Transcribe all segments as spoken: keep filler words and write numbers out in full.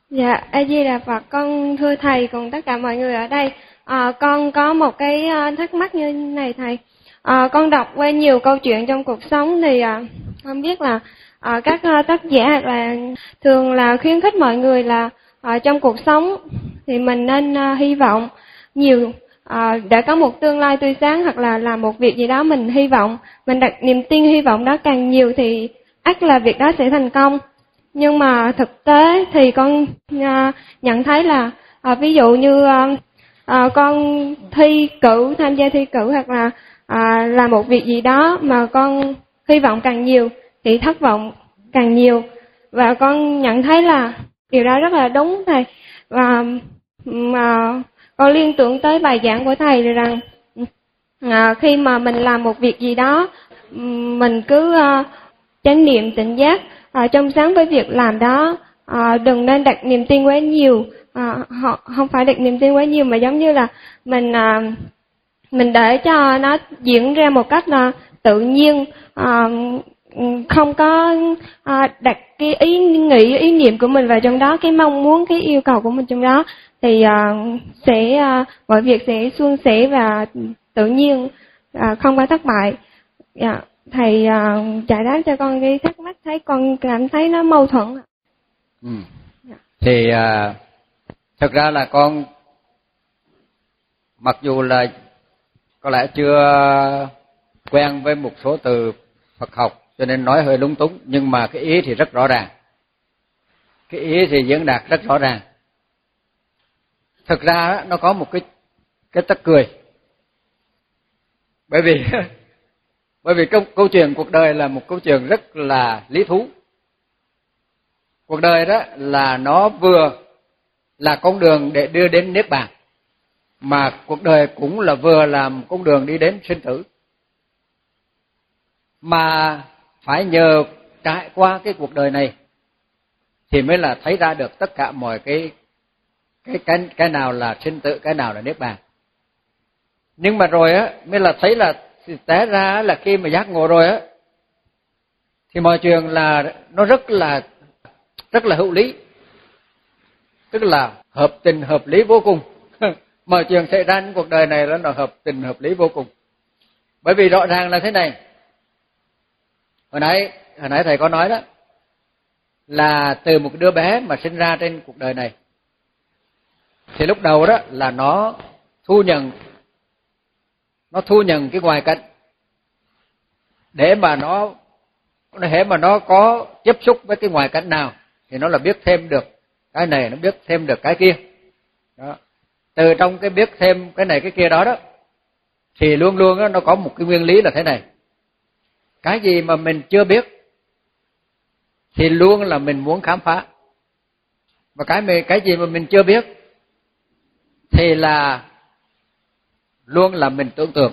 Dạ, A Di Đà Phật. Con thưa thầy cùng tất cả mọi người ở đây. À, con có một cái thắc mắc như này thầy. À, con đọc qua nhiều câu chuyện trong cuộc sống thì à, con biết là à, các tác giả hoặc là thường là khuyến khích mọi người là à, trong cuộc sống thì mình nên à, hy vọng nhiều à, để có một tương lai tươi sáng, hoặc là làm một việc gì đó mình hy vọng, mình đặt niềm tin hy vọng đó càng nhiều thì ắt là việc đó sẽ thành công. Nhưng mà thực tế thì con à, nhận thấy là à, ví dụ như à, à, con thi cử, tham gia thi cử hoặc là à, làm một việc gì đó mà con hy vọng càng nhiều thì thất vọng càng nhiều. Và con nhận thấy là điều đó rất là đúng thầy. Và mà con liên tưởng tới bài giảng của thầy rằng à, khi mà mình làm một việc gì đó, mình cứ à, chánh niệm tỉnh giác à, trong sáng với việc làm đó, à, đừng nên đặt niềm tin quá nhiều. À, họ không phải đặt niềm tin quá nhiều mà giống như là mình à, mình để cho nó diễn ra một cách là tự nhiên, à, không có à, đặt cái ý nghĩ ý niệm của mình vào trong đó, cái mong muốn, cái yêu cầu của mình trong đó thì à, sẽ à, mọi việc sẽ suôn sẻ và tự nhiên, à, không có thất bại. Yeah. Thầy uh, giải đáp cho con cái thắc mắc, thấy con cảm thấy nó mâu thuẫn. Ừ. Yeah. Thì uh, thật ra là con mặc dù là có lẽ chưa quen với một số từ Phật học cho nên nói hơi lúng túng, nhưng mà cái ý thì rất rõ ràng. Cái ý thì diễn đạt rất rõ ràng. Thực ra nó có một cái cái tức cười. Bởi vì Bởi vì câu, câu chuyện cuộc đời là một câu chuyện rất là lý thú. Cuộc đời đó là nó vừa là con đường để đưa đến Niết Bàn, mà cuộc đời cũng là vừa làm con đường đi đến sinh tử. Mà phải nhờ trải qua cái cuộc đời này thì mới là thấy ra được tất cả mọi cái cái cái cái nào là sinh tử, cái nào là Niết Bàn. Nhưng mà rồi á mới là thấy là thì té ra là khi mà giác ngộ rồi á thì mọi chuyện là nó rất là rất là hữu lý, tức là hợp tình hợp lý vô cùng. Mọi chuyện xảy ra trong cuộc đời này nó là hợp tình hợp lý vô cùng. Bởi vì rõ ràng là thế này, hồi nãy hồi nãy thầy có nói đó, là từ một đứa bé mà sinh ra trên cuộc đời này thì lúc đầu đó là nó thu nhận nó thu nhận cái ngoại cảnh để mà nó để mà nó có tiếp xúc với cái ngoại cảnh nào thì nó là biết thêm được cái này, nó biết thêm được cái kia đó. Từ trong cái biết thêm cái này cái kia đó đó thì luôn luôn đó, nó có một cái nguyên lý là thế này: cái gì mà mình chưa biết thì luôn là mình muốn khám phá, và cái cái gì mà mình chưa biết thì là luôn là mình tưởng tượng.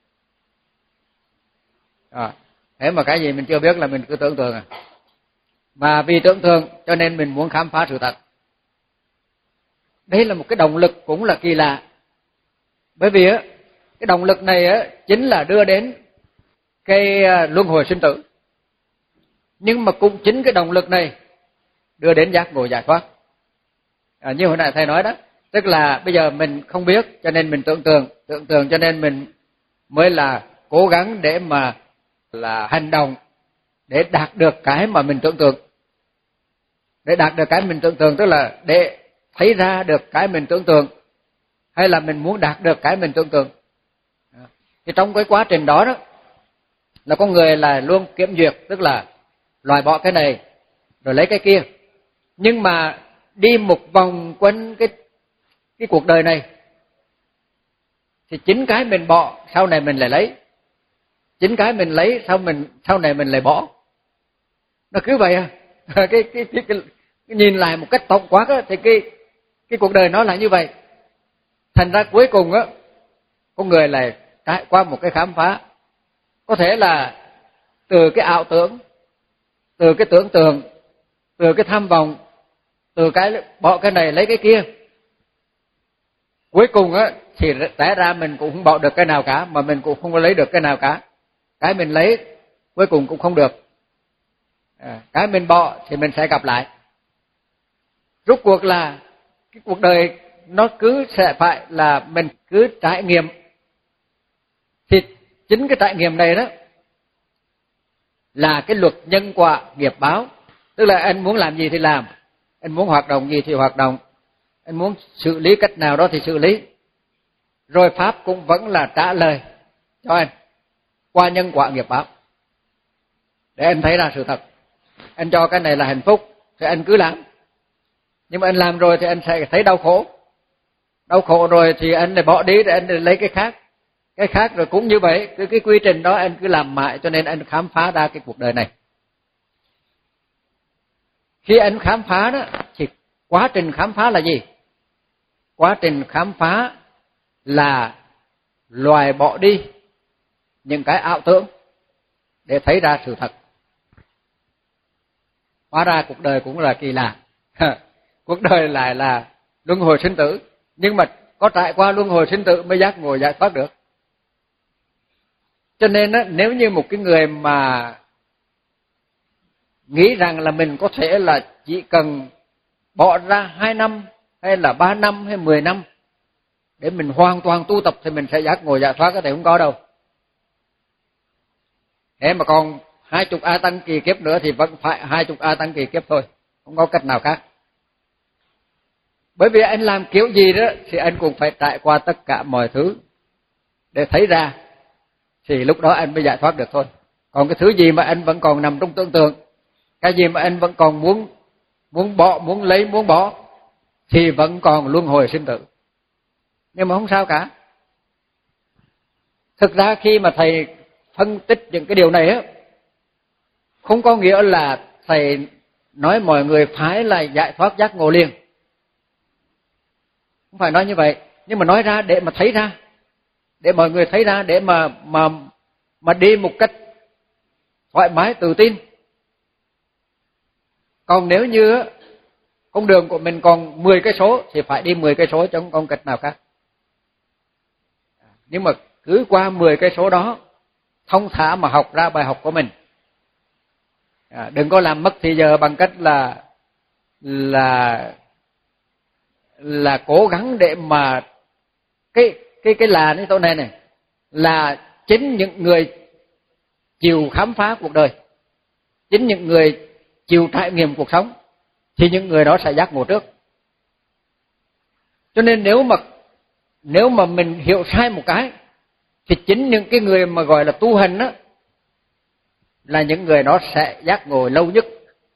À, thế mà cái gì mình chưa biết là mình cứ tưởng tượng à. Mà vì tưởng tượng cho nên mình muốn khám phá sự thật. Đây là một cái động lực cũng là kỳ lạ. Bởi vì á, cái động lực này á chính là đưa đến cái luân hồi sinh tử. Nhưng mà cũng chính cái động lực này đưa đến giác ngộ giải thoát. À, như hồi nãy thầy nói đó, tức là bây giờ mình không biết cho nên mình tưởng tượng, tưởng tượng cho nên mình mới là cố gắng để mà là hành động để đạt được cái mà mình tưởng tượng. Để đạt được cái mình tưởng tượng tức là để thấy ra được cái mình tưởng tượng, hay là mình muốn đạt được cái mình tưởng tượng. Thì trong cái quá trình đó đó là con người là luôn kiểm duyệt, tức là loại bỏ cái này rồi lấy cái kia. Nhưng mà đi một vòng quanh cái cái cuộc đời này thì chính cái mình bỏ sau này mình lại lấy, chính cái mình lấy sau mình sau này mình lại bỏ. Nó cứ vậy à. cái, cái, cái, cái, cái nhìn lại một cách tổng quát á, thì cái cái cuộc đời nó là như vậy. Thành ra cuối cùng á, con người lại trải qua một cái khám phá, có thể là từ cái ảo tưởng, từ cái tưởng tượng, từ cái tham vọng, từ cái bỏ cái này lấy cái kia. Cuối cùng á thì té ra mình cũng không bỏ được cái nào cả, mà mình cũng không có lấy được cái nào cả. Cái mình lấy cuối cùng cũng không được. À, cái mình bỏ thì mình sẽ gặp lại. rốt cuộc là cái cuộc đời nó cứ sẽ phải là mình cứ trải nghiệm. Thì chính cái trải nghiệm này đó là cái luật nhân quả nghiệp báo. Tức là anh muốn làm gì thì làm, anh muốn hoạt động gì thì hoạt động, anh muốn xử lý cách nào đó thì xử lý. Rồi Pháp cũng vẫn là trả lời cho anh qua nhân quả nghiệp báo, để anh thấy ra sự thật. Anh cho cái này là hạnh phúc thì anh cứ làm. Nhưng mà anh làm rồi thì anh sẽ thấy đau khổ. Đau khổ rồi thì anh lại bỏ đi để anh lấy cái khác. Cái khác rồi cũng như vậy, cái, cái quy trình đó anh cứ làm mãi, cho nên anh khám phá ra cái cuộc đời này. Khi anh khám phá đó thì quá trình khám phá là gì? Quá trình khám phá là loại bỏ đi những cái ảo tưởng để thấy ra sự thật. Hóa ra cuộc đời cũng là kỳ lạ. Cuộc đời lại là luân hồi sinh tử, nhưng mà có trải qua luân hồi sinh tử mới giác ngộ giải thoát được. Cho nên á, nếu như một cái người mà nghĩ rằng là mình có thể là chỉ cần bỏ ra hai năm hay là ba năm hay mười năm để mình hoàn toàn tu tập thì mình sẽ giác ngộ giải thoát, thì không có đâu. Thế mà còn hai chục A Tăng kỳ kiếp nữa thì vẫn phải hai chục A Tăng kỳ kiếp thôi, không có cách nào khác. Bởi vì anh làm kiểu gì đó thì anh cũng phải trải qua tất cả mọi thứ để thấy ra, thì lúc đó anh mới giải thoát được thôi. Còn cái thứ gì mà anh vẫn còn nằm trong tưởng tượng, cái gì mà anh vẫn còn muốn muốn bỏ, muốn lấy, muốn bỏ thì vẫn còn luân hồi sinh tử. Nhưng mà không sao cả. Thực ra khi mà thầy phân tích những cái điều này á, không có nghĩa là thầy nói mọi người phải là giải thoát giác ngộ liền. Không phải nói như vậy, nhưng mà nói ra để mà thấy ra, để mọi người thấy ra, để mà mà mà đi một cách thoải mái tự tin. Còn nếu như con đường của mình còn mười cây số thì phải đi mười cây số chứ không còn cách nào khác. Nhưng mà cứ qua mười cây số đó thông thả mà học ra bài học của mình. À, đừng có làm mất thì giờ bằng cách là là là cố gắng để mà cái cái cái là cái chỗ này này là chính những người chịu khám phá cuộc đời, chính những người chịu trải nghiệm cuộc sống thì những người đó sẽ giác ngộ trước. Cho nên nếu mà nếu mà mình hiểu sai một cái thì chính những cái người mà gọi là tu hành đó là những người đó sẽ giác ngộ lâu nhất.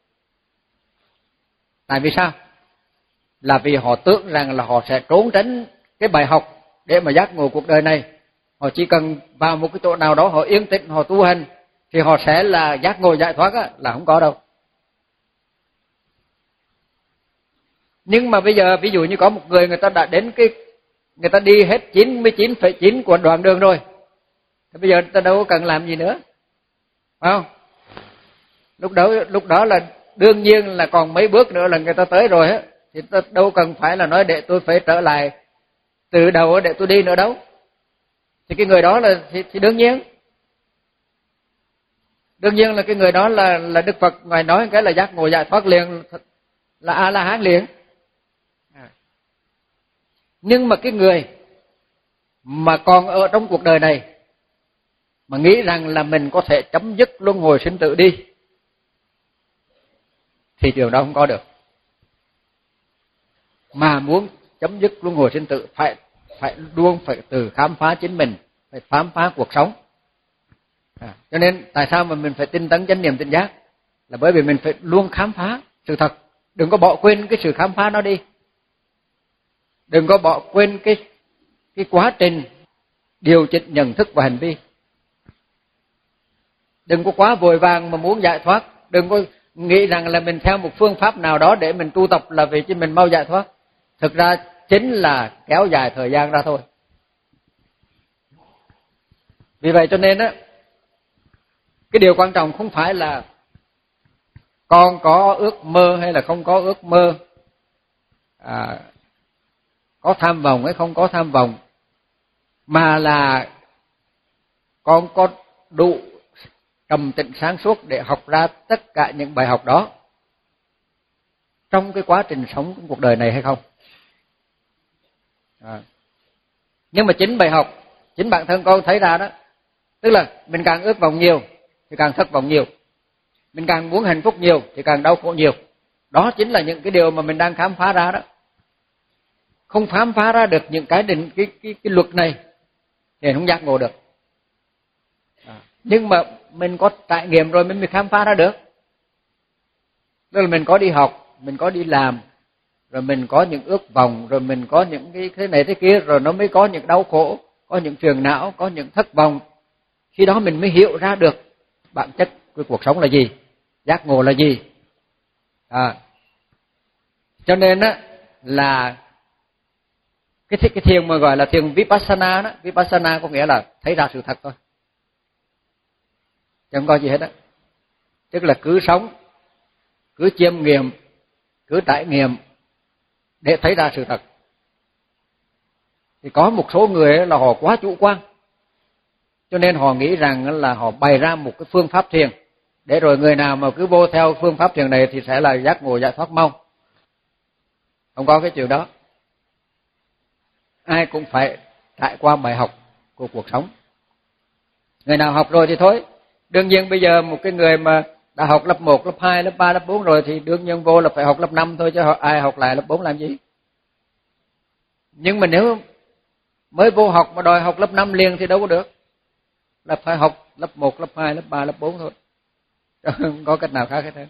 Tại vì sao? Là vì họ tưởng rằng là họ sẽ trốn tránh cái bài học để mà giác ngộ cuộc đời này. Họ chỉ cần vào một cái chỗ nào đó họ yên tĩnh, họ tu hành thì họ sẽ là giác ngộ giải thoát á, là không có đâu. Nhưng mà bây giờ ví dụ như có một người người ta đã đến cái người ta đi hết chín mươi chín phẩy chín của đoạn đường rồi, thì bây giờ người ta đâu có cần làm gì nữa, phải không? Lúc đó lúc đó là đương nhiên là còn mấy bước nữa là người ta tới rồi á, thì ta đâu cần phải là nói để tôi phải trở lại từ đầu để tôi đi nữa đâu. Thì cái người đó là thì, thì đương nhiên đương nhiên là cái người đó là là Đức Phật ngài nói cái là giác ngộ giải thoát liền, là A La Hán liền. Nhưng mà cái người mà còn ở trong cuộc đời này mà nghĩ rằng là mình có thể chấm dứt luân hồi sinh tử đi thì điều đó không có được. Mà muốn chấm dứt luân hồi sinh tử phải phải luôn phải từ khám phá chính mình, phải khám phá cuộc sống. À, cho nên tại sao mà mình phải tinh tấn chánh niệm tỉnh giác, là bởi vì mình phải luôn khám phá sự thật, đừng có bỏ quên cái sự khám phá nó đi. Đừng có bỏ quên cái cái quá trình điều chỉnh nhận thức và hành vi. Đừng có quá vội vàng mà muốn giải thoát, đừng có nghĩ rằng là mình theo một phương pháp nào đó để mình tu tập là vì cho mình mau giải thoát. Thực ra chính là kéo dài thời gian ra thôi. Vì vậy cho nên á, cái điều quan trọng không phải là con có ước mơ hay là không có ước mơ, à, có tham vọng hay không có tham vọng, mà là con có đủ trầm tĩnh sáng suốt để học ra tất cả những bài học đó. trong cái quá trình sống của cuộc đời này hay không. À. Nhưng mà chính bài học, chính bản thân con thấy ra đó, tức là mình càng ước vọng nhiều thì càng thất vọng nhiều, mình càng muốn hạnh phúc nhiều thì càng đau khổ nhiều. Đó chính là những cái điều mà mình đang khám phá ra đó. Không khám phá ra được những cái định cái cái cái luật này thì không giác ngộ được. À. Nhưng mà mình có trải nghiệm rồi mình mới khám phá ra được. Tức là mình có đi học, mình có đi làm, rồi mình có những ước vọng, rồi mình có những cái thế này thế kia, rồi nó mới có những đau khổ, có những phiền não, có những thất vọng. Khi đó mình mới hiểu ra được bản chất của cuộc sống là gì, giác ngộ là gì. À. Cho nên á là cái cái thiền mà gọi là thiền Vipassana đó, Vipassana có nghĩa là thấy ra sự thật thôi, chẳng có gì hết á. Tức là cứ sống, cứ chiêm nghiệm, cứ trải nghiệm để thấy ra sự thật. Thì có một số người là họ quá chủ quan, cho nên họ nghĩ rằng là họ bày ra một cái phương pháp thiền, để rồi người nào mà cứ vô theo phương pháp thiền này thì sẽ là giác ngộ giải thoát mau. Không có cái chuyện đó. Ai cũng phải trải qua bài học của cuộc sống. Người nào học rồi thì thôi. Đương nhiên bây giờ một cái người mà đã học lớp một, lớp hai, lớp ba, lớp bốn rồi thì đương nhiên vô là phải học lớp năm thôi, chứ ai học lại lớp bốn làm gì. Nhưng mà nếu mới vô học mà đòi học lớp năm liền thì đâu có được. Là phải học lớp một, lớp hai, lớp ba, lớp bốn thôi. Không có cách nào khác hết.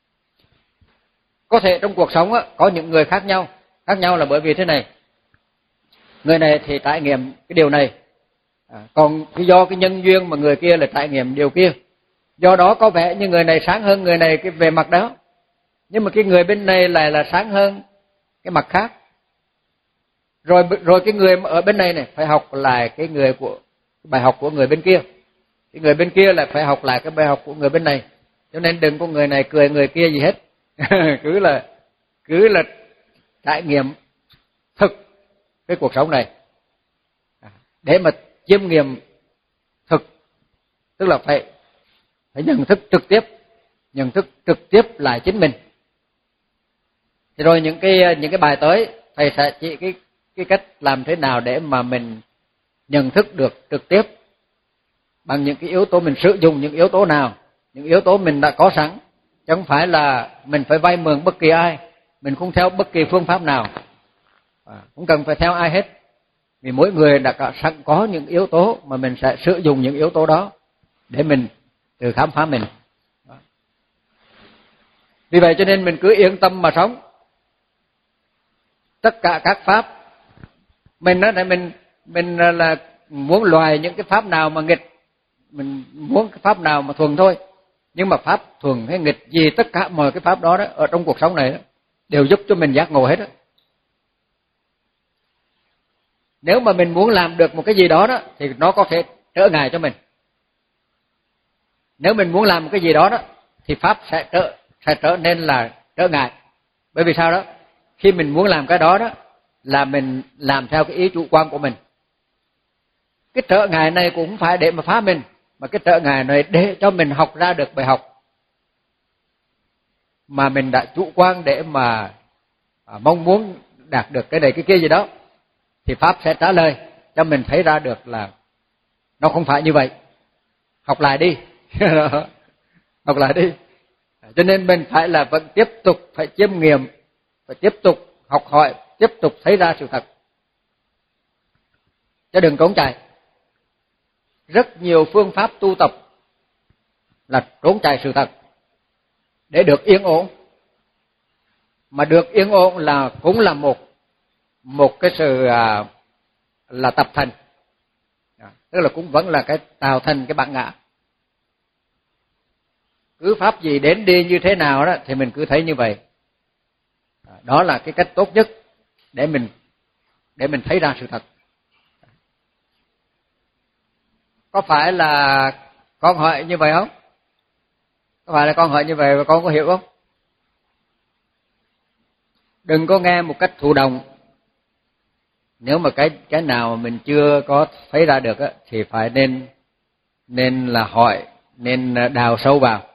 Có thể trong cuộc sống á, có những người khác nhau. Khác nhau là bởi vì thế này. Người này thì trải nghiệm cái điều này. À, còn do cái nhân duyên mà người kia là trải nghiệm điều kia. Do đó có vẻ như người này sáng hơn người này cái về mặt đó. Nhưng mà cái người bên này lại là sáng hơn cái mặt khác. Rồi rồi cái người ở bên này này phải học lại cái người của cái bài học của người bên kia. Cái người bên kia lại phải học lại cái bài học của người bên này. Cho nên đừng có người này cười người kia gì hết. cứ là cứ là trải nghiệm thực cái cuộc sống này. Để mà chiêm nghiệm thực, tức là phải phải nhận thức trực tiếp, nhận thức trực tiếp lại chính mình. Thì rồi những cái những cái bài tới thầy sẽ chỉ cái cái cách làm thế nào để mà mình nhận thức được trực tiếp bằng những cái yếu tố, mình sử dụng những yếu tố nào, những yếu tố mình đã có sẵn, chứ không phải là mình phải vay mượn bất kỳ ai, mình không theo bất kỳ phương pháp nào, à, không cần phải theo ai hết, vì mỗi người đã có, sẵn có những yếu tố mà mình sẽ sử dụng những yếu tố đó để mình tự khám phá mình. Vì vậy cho nên mình cứ yên tâm mà sống. Tất cả các pháp mình nói là mình mình là muốn loại những cái pháp nào mà nghịch, mình muốn cái pháp nào mà thuần thôi. Nhưng mà pháp thuần hay nghịch gì, tất cả mọi cái pháp đó, đó ở trong cuộc sống này đó, đều giúp cho mình giác ngộ hết đó. Nếu mà mình muốn làm được một cái gì đó đó thì nó có thể trở ngại cho mình. Nếu mình muốn làm một cái gì đó đó thì pháp sẽ trở sẽ trở nên là trở ngại. Bởi vì sao đó? Khi mình muốn làm cái đó đó là mình làm theo cái ý chủ quan của mình. Cái trở ngại này cũng không phải để mà phá mình, mà cái trở ngại này để cho mình học ra được bài học mà mình đã chủ quan để mà à, mong muốn đạt được cái này cái kia gì đó, thì pháp sẽ trả lời cho mình thấy ra được là nó không phải như vậy. Học lại đi. Học lại đi. Cho nên mình phải là vẫn tiếp tục phải chiêm nghiệm, phải tiếp tục học hỏi, tiếp tục thấy ra sự thật. Chứ đừng trốn chạy. Rất nhiều phương pháp tu tập là trốn chạy sự thật để được yên ổn. Mà được yên ổn là cũng là một một cái sự à, là tập thành. Tức là cũng vẫn là cái tạo thành cái bản ngã. Cứ pháp gì đến đi như thế nào đó thì mình cứ thấy như vậy. Đó là cái cách tốt nhất để mình để mình thấy ra sự thật. Có phải là con hỏi như vậy không? Có phải là con hỏi như vậy và con có hiểu không? Đừng có nghe một cách thụ động. Nếu mà cái cái nào mà mình chưa có thấy ra được á, thì phải nên nên là hỏi, nên đào sâu vào.